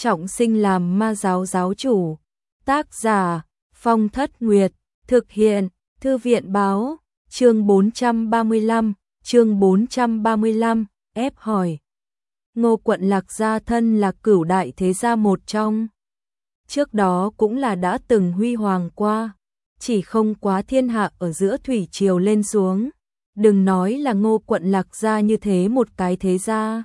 trọng sinh làm ma giáo giáo chủ. Tác giả Phong Thất Nguyệt, thực hiện Thư viện báo, chương 435, ép hỏi. Ngô Quận Lạc gia thân là cửu đại thế gia một trong. Trước đó cũng là đã từng huy hoàng qua, chỉ không quá thiên hạ ở giữa thủy triều lên xuống. Đừng nói là Ngô Quận Lạc gia như thế một cái thế gia.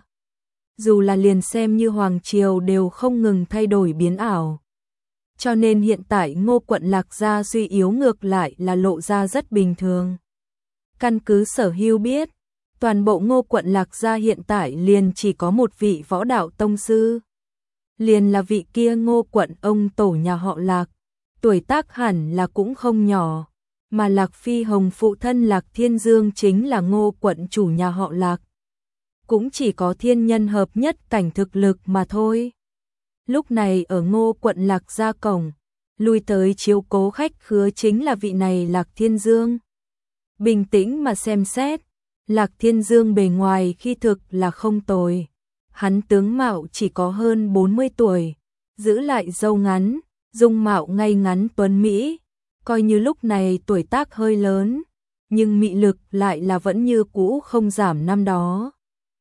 Dù là liền xem như hoàng triều đều không ngừng thay đổi biến ảo. Cho nên hiện tại Ngô Quận Lạc gia suy yếu ngược lại là lộ ra rất bình thường. Căn cứ Sở Hưu biết, toàn bộ Ngô Quận Lạc gia hiện tại liền chỉ có một vị võ đạo tông sư. Liền là vị kia Ngô Quận ông tổ nhà họ Lạc, tuổi tác hẳn là cũng không nhỏ, mà Lạc Phi Hồng phụ thân Lạc Thiên Dương chính là Ngô Quận chủ nhà họ Lạc. Cũng chỉ có thiên nhân hợp nhất cảnh thực lực mà thôi. Lúc này ở Ngô Quận Lạc gia cổng, lui tới chiếu cố khách khứa chính là vị này Lạc Thiên Dương. Bình tĩnh mà xem xét, Lạc Thiên Dương bề ngoài khi thực là không tồi. Hắn tướng mạo chỉ có hơn 40 tuổi, giữ lại râu ngắn, dung mạo ngay ngắn tuấn mỹ, coi như lúc này tuổi tác hơi lớn, nhưng mị lực lại là vẫn như cũ không giảm năm đó.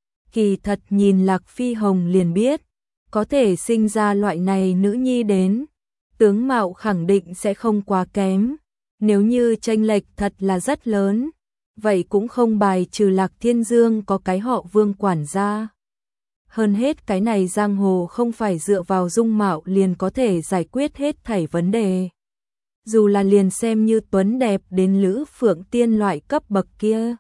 Kỳ thật nhìn Lạc Phi Hồng liền biết, có thể sinh ra loại này nữ nhi đến, tướng mạo khẳng định sẽ không quá kém. Nếu như chênh lệch thật là rất lớn, vậy cũng không bài trừ Lạc Thiên Dương có cái họ Vương quản gia. Hơn hết cái này giang hồ không phải dựa vào dung mạo liền có thể giải quyết hết thảy vấn đề. Dù là liền xem như tuấn đẹp đến Lữ Phượng Tiên loại cấp bậc kia,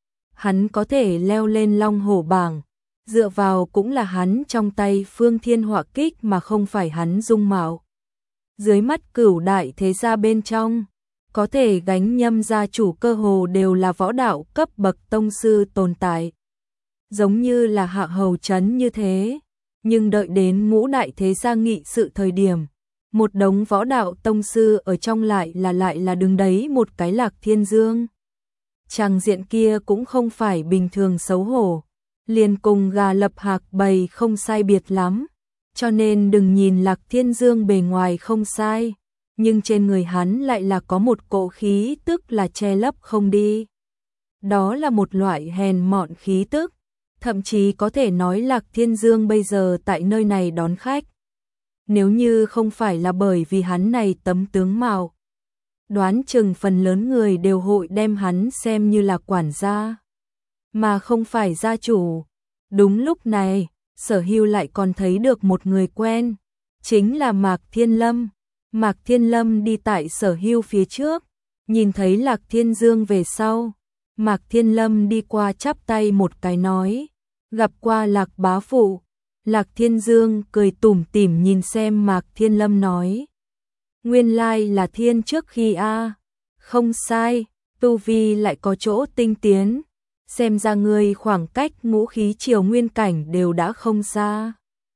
hắn có thể leo lên long hổ bảng, dựa vào cũng là hắn trong tay Phương Thiên Họa Kích mà không phải hắn dung mạo. Dưới mắt cửu đại thế gia bên trong, có thể gánh Nhâm gia chủ cơ hồ đều là võ đạo cấp bậc tông sư tồn tại. Giống như là Hạ Hầu Trấn như thế, nhưng đợi đến ngũ đại thế gia nghị sự thời điểm, một đống võ đạo tông sư ở trong lại là đứng đấy một cái Lạc Thiên Dương. Tràng diện kia cũng không phải bình thường xấu hổ, liền cùng gà lập hạc bầy không sai biệt lắm, cho nên đừng nhìn Lạc Thiên Dương bề ngoài không sai, nhưng trên người hắn lại là có một cỗ khí tức là che lấp không đi. Đó là một loại hèn mọn khí tức, thậm chí có thể nói Lạc Thiên Dương bây giờ tại nơi này đón khách. Nếu như không phải là bởi vì hắn này tấm tướng mạo, đoán chừng phần lớn người đều hội đem hắn xem như là quản gia, mà không phải gia chủ. Đúng lúc này, Sở Hưu lại còn thấy được một người quen, chính là Mạc Thiên Lâm. Mạc Thiên Lâm đi tại Sở Hưu phía trước, nhìn thấy Lạc Thiên Dương về sau, Mạc Thiên Lâm đi qua chắp tay một cái nói, gặp qua Lạc bá phụ. Lạc Thiên Dương cười tủm tỉm nhìn xem Mạc Thiên Lâm nói, nguyên lai là thiên trước khi a, không sai, tu vi lại có chỗ tinh tiến, xem ra ngươi khoảng cách ngũ khí triều nguyên cảnh đều đã không xa.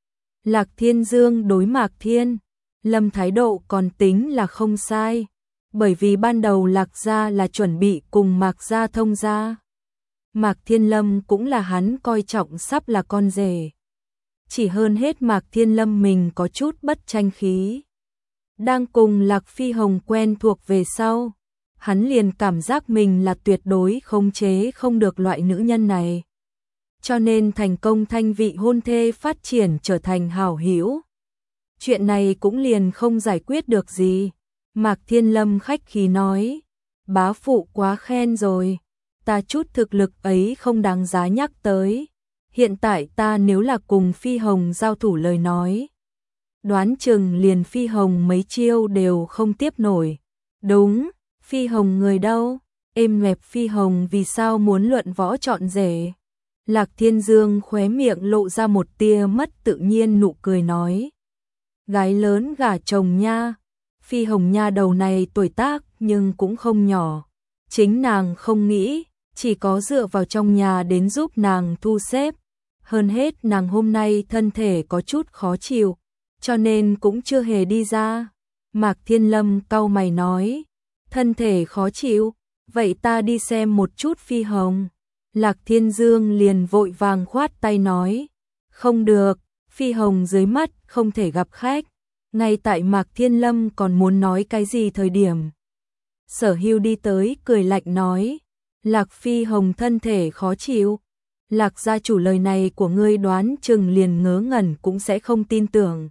Lạc Thiên Dương đối Mạc Thiên Lâm thái độ còn tính là không sai, bởi vì ban đầu Lạc gia là chuẩn bị cùng Mạc gia thông gia. Mạc Thiên Lâm cũng là hắn coi trọng sắp là con rể. Chỉ hơn hết Mạc Thiên Lâm mình có chút bất tranh khí. Đang cùng Lạc Phi Hồng quen thuộc về sau, hắn liền cảm giác mình là tuyệt đối khống chế không được loại nữ nhân này. Cho nên thành công thanh vị hôn thê phát triển trở thành hảo hữu. Chuyện này cũng liền không giải quyết được gì. Mạc Thiên Lâm khách khí nói, bá phụ quá khen rồi, ta chút thực lực ấy không đáng giá nhắc tới. Hiện tại ta nếu là cùng Phi Hồng giao thủ lời nói, đoán chừng liền Phi Hồng mấy chiêu đều không tiếp nổi. Đúng, Phi Hồng người đâu? Êm mẹp Phi Hồng vì sao muốn luận võ chọn rể? Lạc Thiên Dương khóe miệng lộ ra một tia mất tự nhiên nụ cười nói, gái lớn gả chồng nha. Phi Hồng nha đầu này tuổi tác nhưng cũng không nhỏ, chính nàng không nghĩ, chỉ có dựa vào trong nhà đến giúp nàng thu xếp. Hơn hết nàng hôm nay thân thể có chút khó chịu, cho nên cũng chưa hề đi ra. Mạc Thiên Lâm cau mày nói, thân thể khó chịu, vậy ta đi xem một chút Phi Hồng. Lạc Thiên Dương liền vội vàng khoát tay nói, không được, Phi Hồng dưới mắt không thể gặp khách, ngay tại Mạc Thiên Lâm còn muốn nói cái gì thời điểm. Sở Hưu đi tới cười lạnh nói, Lạc Phi Hồng thân thể khó chịu. Lạc gia chủ lời này của ngươi đoán chừng liền ngớ ngẩn cũng sẽ không tin tưởng.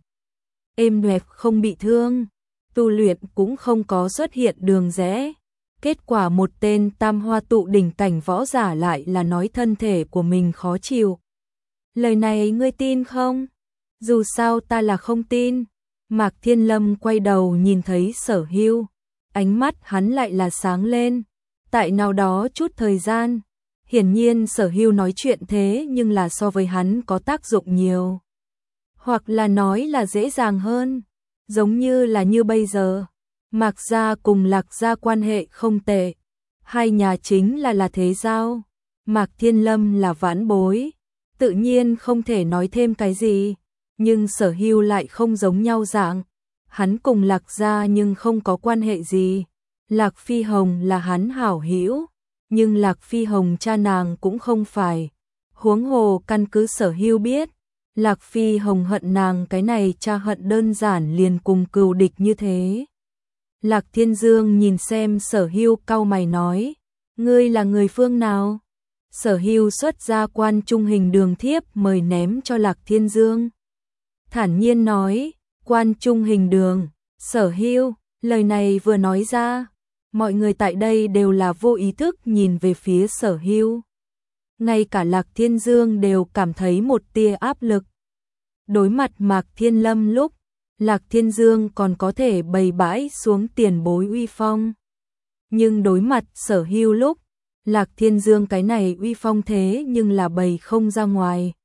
Êm đẹp không bị thương, tu luyện cũng không có xuất hiện đường rẽ. Kết quả một tên tam hoa tụ đỉnh cảnh võ giả lại là nói thân thể của mình khó chịu. Lời này ngươi tin không? Dù sao ta là không tin. Mạc Thiên Lâm quay đầu nhìn thấy Sở Hưu, ánh mắt hắn lại là sáng lên. Tại nào đó chút thời gian, hiển nhiên Sở Hưu nói chuyện thế nhưng là so với hắn có tác dụng nhiều. Hoặc là nói là dễ dàng hơn, giống như là như bây giờ. Mạc gia cùng Lạc gia quan hệ không tệ, hai nhà chính là thế giao. Mạc Thiên Lâm là vãn bối, tự nhiên không thể nói thêm cái gì, nhưng Sở Hưu lại không giống nhau dạng. Hắn cùng Lạc gia nhưng không có quan hệ gì. Lạc Phi Hồng là hắn hảo hữu, nhưng Lạc Phi Hồng cha nàng cũng không phải. Huống hồ căn cứ Sở Hưu biết, Lạc Phi Hồng hận nàng cái này cha hận đơn giản liền cùng cừu địch như thế. Lạc Thiên Dương nhìn xem Sở Hưu cau mày nói, ngươi là người phương nào? Sở Hưu xuất ra quan trung hình đường thiếp mời ném cho Lạc Thiên Dương. Thản nhiên nói, quan trung hình đường. Sở Hưu, lời này vừa nói ra, mọi người tại đây đều là vô ý thức nhìn về phía Sở Hưu. Ngay cả Lạc Thiên Dương đều cảm thấy một tia áp lực. Đối mặt Mạc Thiên Lâm lúc, Lạc Thiên Dương còn có thể bày bãi xuống tiền bối uy phong. Nhưng đối mặt Sở Hưu lúc, Lạc Thiên Dương cái này uy phong thế nhưng là bày không ra ngoài.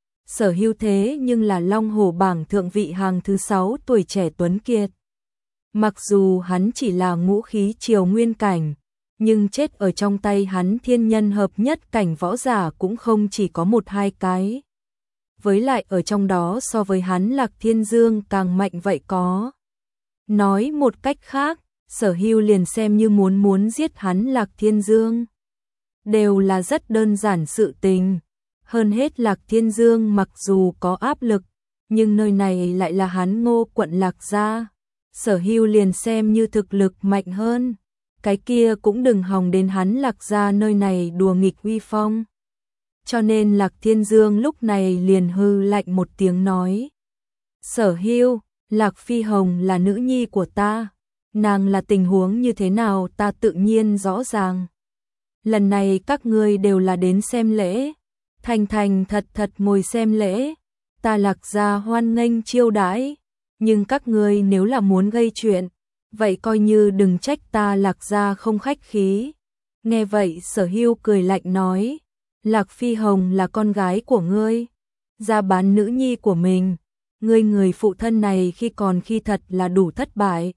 Sở Hưu thế nhưng là Long Hổ bảng thượng vị hàng thứ 6 tuổi trẻ tuấn kiệt. Mặc dù hắn chỉ là ngũ khí triều nguyên cảnh, nhưng chết ở trong tay hắn thiên nhân hợp nhất cảnh võ giả cũng không chỉ có một hai cái. Với lại ở trong đó so với hắn Lạc Thiên Dương càng mạnh vậy có. Nói một cách khác, Sở Hưu liền xem như muốn giết hắn Lạc Thiên Dương. Đều là rất đơn giản sự tình. Hơn hết Lạc Thiên Dương mặc dù có áp lực, nhưng nơi này lại là hắn Ngô quận Lạc gia. Sở Hưu liền xem như thực lực mạnh hơn, cái kia cũng đừng hòng đến hắn Lạc gia nơi này đùa nghịch uy phong. Cho nên Lạc Thiên Dương lúc này liền hư lạnh một tiếng nói, Sở Hưu, Lạc Phi Hồng là nữ nhi của ta, nàng là tình huống như thế nào ta tự nhiên rõ ràng. Lần này các ngươi đều là đến xem lễ, thành thành thật thật ngồi xem lễ, ta Lạc gia hoan nghênh chiêu đãi, nhưng các ngươi nếu là muốn gây chuyện, vậy coi như đừng trách ta Lạc gia không khách khí. Nghe vậy Sở Hưu cười lạnh nói, Lạc Phi Hồng là con gái của ngươi, ra bán nữ nhi của mình, ngươi người phụ thân này khi thật là đủ thất bại.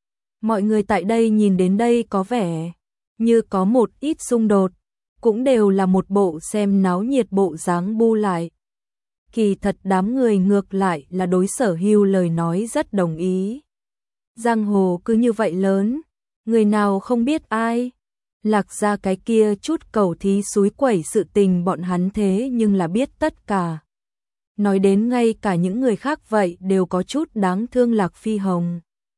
Mọi người tại đây nhìn đến đây có vẻ như có một ít xung đột, cũng đều là một bộ xem náo nhiệt bộ dáng bu lại. Kỳ thật đám người ngược lại là đối Sở Hưu lời nói rất đồng ý. Giang hồ cứ như vậy lớn, người nào không biết ai. Lạc gia cái kia chút cầu thí xúi quẩy sự tình bọn hắn thế nhưng là biết tất cả. Nói đến ngay cả những người khác vậy đều có chút đáng thương Lạc Phi Hồng.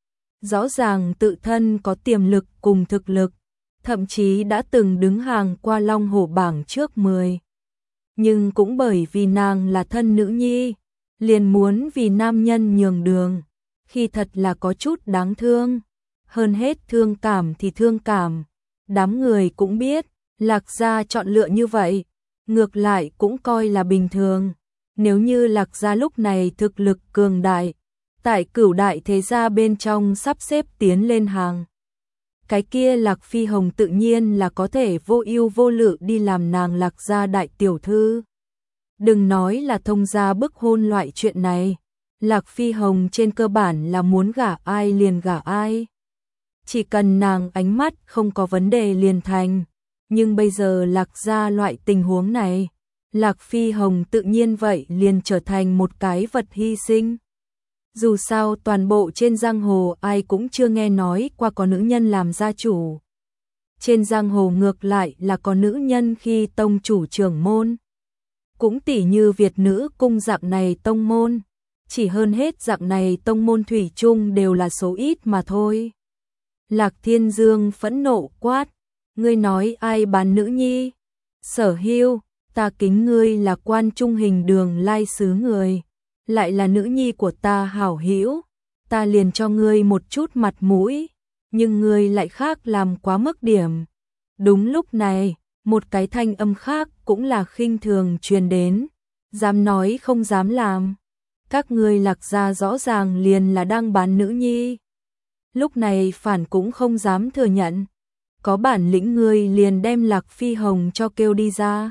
Rõ ràng tự thân có tiềm lực cùng thực lực, thậm chí đã từng đứng hàng qua Long Hổ bảng trước 10. Nhưng cũng bởi vì nàng là thân nữ nhi, liền muốn vì nam nhân nhường đường, khi thật là có chút đáng thương. Hơn hết thương cảm thì thương cảm, đám người cũng biết, Lạc gia chọn lựa như vậy, ngược lại cũng coi là bình thường. Nếu như Lạc gia lúc này thực lực cường đại, tại cửu đại thế gia bên trong sắp xếp tiến lên hàng, cái kia Lạc Phi Hồng tự nhiên là có thể vô ưu vô lự đi làm nàng Lạc gia đại tiểu thư. Đừng nói là thông gia bức hôn loại chuyện này, Lạc Phi Hồng trên cơ bản là muốn gả ai liền gả ai. Chỉ cần nàng ánh mắt không có vấn đề liền thành. Nhưng bây giờ Lạc gia loại tình huống này, Lạc Phi Hồng tự nhiên vậy liền trở thành một cái vật hy sinh. Dù sao toàn bộ trên giang hồ ai cũng chưa nghe nói qua có nữ nhân làm gia chủ. Trên giang hồ ngược lại là có nữ nhân khi tông chủ trưởng môn. Cũng tỉ như Việt nữ cung dạng này tông môn, chỉ hơn hết dạng này tông môn thủy chung đều là số ít mà thôi. Lạc Thiên Dương phẫn nộ quát, ngươi nói ai bán nữ nhi? Sở Hưu, ta kính ngươi là Quan Trung Hình Đường lai xứ người, lại là nữ nhi của ta hảo hữu, ta liền cho ngươi một chút mặt mũi, nhưng ngươi lại khác làm quá mức điểm. Đúng lúc này, một cái thanh âm khác cũng là khinh thường truyền đến, dám nói không dám làm. Các ngươi Lạc gia rõ ràng liền là đang bán nữ nhi. Lúc này phản cũng không dám thừa nhận. Có bản lĩnh ngươi liền đem Lạc Phi Hồng cho kêu đi ra.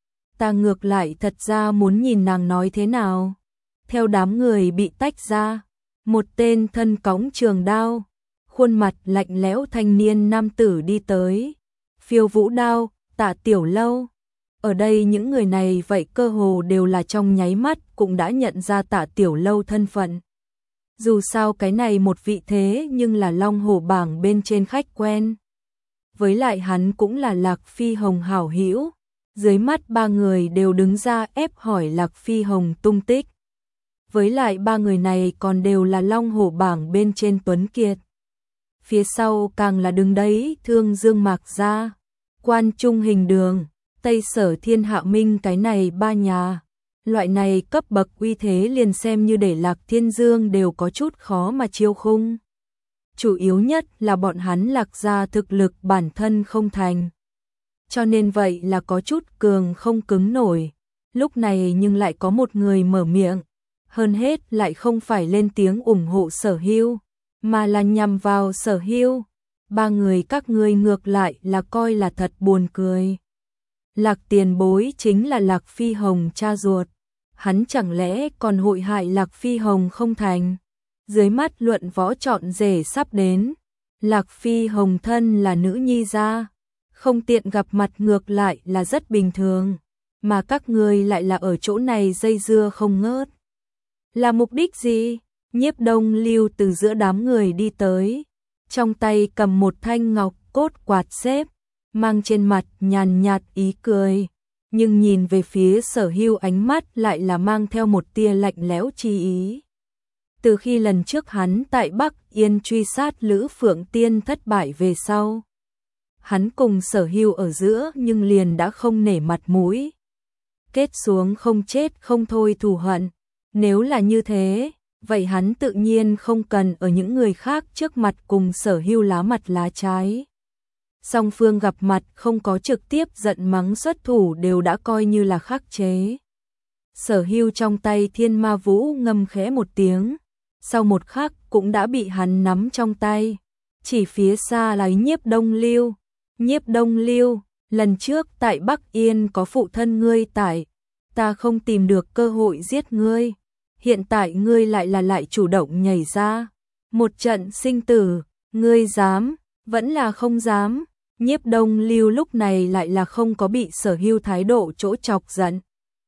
Ta ngược lại thật ra muốn nhìn nàng nói thế nào. Theo đám người bị tách ra, một tên thân cõng trường đao, khuôn mặt lạnh lẽo thanh niên nam tử đi tới. Phiêu Vũ Đao, Tạ Tiểu Lâu. Ở đây những người này vậy cơ hồ đều là trong nháy mắt cũng đã nhận ra Tạ Tiểu Lâu thân phận. Dù sao cái này một vị thế nhưng là Long Hổ bảng bên trên khách quen. Với lại hắn cũng là Lạc Phi Hồng hảo hữu. Dưới mắt ba người đều đứng ra ép hỏi Lạc Phi Hồng tung tích. Với lại ba người này còn đều là Long Hổ bảng bên trên tuấn kiệt. Phía sau càng là đứng đấy Thương Dương Mạc Gia, Quan Trung Hình Đường, Tây Sở Thiên Hạ Minh, cái này ba nhà. Loại này cấp bậc uy thế liền xem như để Lạc Thiên Dương đều có chút khó mà chiêu khung. Chủ yếu nhất là bọn hắn Lạc gia thực lực bản thân không thành. Cho nên vậy là có chút cường không cứng nổi. Lúc này nhưng lại có một người mở miệng. Hơn hết lại không phải lên tiếng ủng hộ Sở Hưu, mà là nhằm vào Sở Hưu. Ba người các ngươi ngược lại là coi là thật buồn cười. Lạc tiền bối chính là Lạc Phi Hồng cha ruột. Hắn chẳng lẽ còn hội hại Lạc Phi Hồng không thành? Dưới mắt luận võ chọn rể sắp đến. Lạc Phi Hồng thân là nữ nhi gia, không tiện gặp mặt ngược lại là rất bình thường. Mà các ngươi lại là ở chỗ này dây dưa không ngớt. Là mục đích gì? Nhiếp Đông Lưu từ giữa đám người đi tới. Trong tay cầm một thanh ngọc cốt quạt xếp, mang trên mặt nhàn nhạt ý cười. Nhưng nhìn về phía Sở Hưu ánh mắt lại là mang theo một tia lạnh lẽo chi ý. Từ khi lần trước hắn tại Bắc Yên truy sát Lữ Phượng Tiên thất bại về sau, hắn cùng Sở Hưu ở giữa nhưng liền đã không nể mặt mũi. Kết xuống không chết không thôi thù hận. Nếu là như thế, vậy hắn tự nhiên không cần ở những người khác trước mặt cùng Sở Hưu lá mặt lá trái. Song phương gặp mặt không có trực tiếp giận mắng xuất thủ đều đã coi như là khắc chế. Sở Hưu trong tay Thiên Ma Vũ ngâm khẽ một tiếng, sau một khắc cũng đã bị hắn nắm trong tay. Chỉ phía xa là Nhiếp Đông Lưu. Nhiếp Đông Lưu, lần trước tại Bắc Yên có phụ thân ngươi tại, ta không tìm được cơ hội giết ngươi. Hiện tại ngươi lại chủ động nhảy ra. Một trận sinh tử, ngươi dám, vẫn là không dám. Nhiếp Đông Lưu lúc này lại là không có bị Sở Hưu thái độ chỗ chọc giận.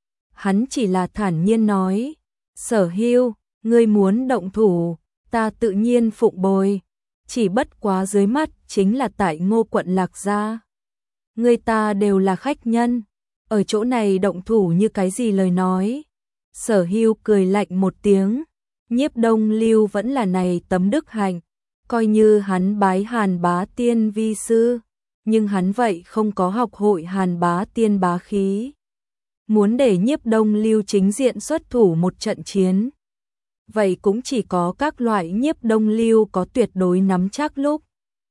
Hắn chỉ là thản nhiên nói, Sở Hưu, ngươi muốn động thủ, ta tự nhiên phụng bồi. Chỉ bất quá dưới mắt chính là tại Ngô quận Lạc gia. Người ta đều là khách nhân, ở chỗ này động thủ như cái gì lời nói. Sở Hưu cười lạnh một tiếng, Nhiếp Đông Lưu vẫn là này tấm đức hạnh, coi như hắn bái Hàn Bá Tiên vi sư, nhưng hắn vậy không có học hội Hàn Bá Tiên bá khí. Muốn để Nhiếp Đông Lưu chính diện xuất thủ một trận chiến, vậy cũng chỉ có các loại Nhiếp Đông Lưu có tuyệt đối nắm chắc lúc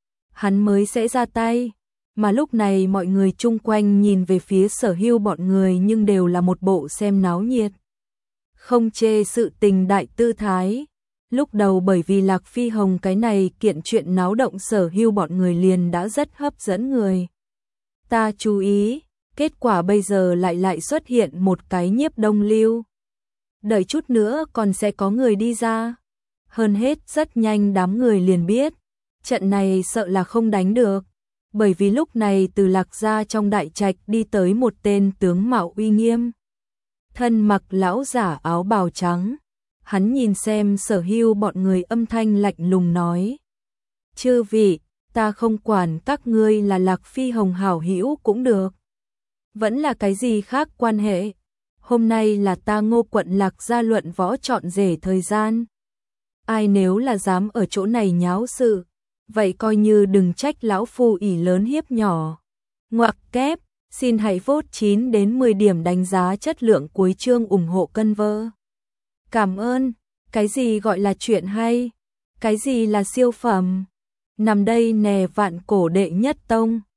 hắn mới sẽ ra tay. Mà lúc này mọi người chung quanh nhìn về phía Sở Hưu bọn người nhưng đều là một bộ xem náo nhiệt, không chê sự tình đại tư thái. Lúc đầu bởi vì Lạc Phi Hồng cái này kiện chuyện náo động Sở Hưu bọn người liền đã rất hấp dẫn người ta chú ý, kết quả bây giờ lại xuất hiện một cái Nhiếp Đông Lưu. Đợi chút nữa còn sẽ có người đi ra. Hơn hết rất nhanh đám người liền biết, trận này sợ là không đánh được. Bởi vì lúc này từ Lạc gia trong đại trạch đi tới một tên tướng mạo uy nghiêm, thân mặc lão giả áo bào trắng. Hắn nhìn xem Sở Hưu bọn người âm thanh lạnh lùng nói, chư vị, ta không quản các ngươi là Lạc Phi Hồng hảo hữu cũng được, vẫn là cái gì khác quan hệ, hôm nay là ta Ngô quận Lạc gia luận võ chọn rể thời gian. Ai nếu là dám ở chỗ này nháo sự, vậy coi như đừng trách lão phu ỷ lớn hiếp nhỏ. Ngoặc kép, xin hãy vote 9 đến 10 điểm đánh giá chất lượng cuối chương ủng hộ cân vơ. Cảm ơn, cái gì gọi là chuyện hay? Cái gì là siêu phẩm? Nằm đây nè vạn cổ đệ nhất tông.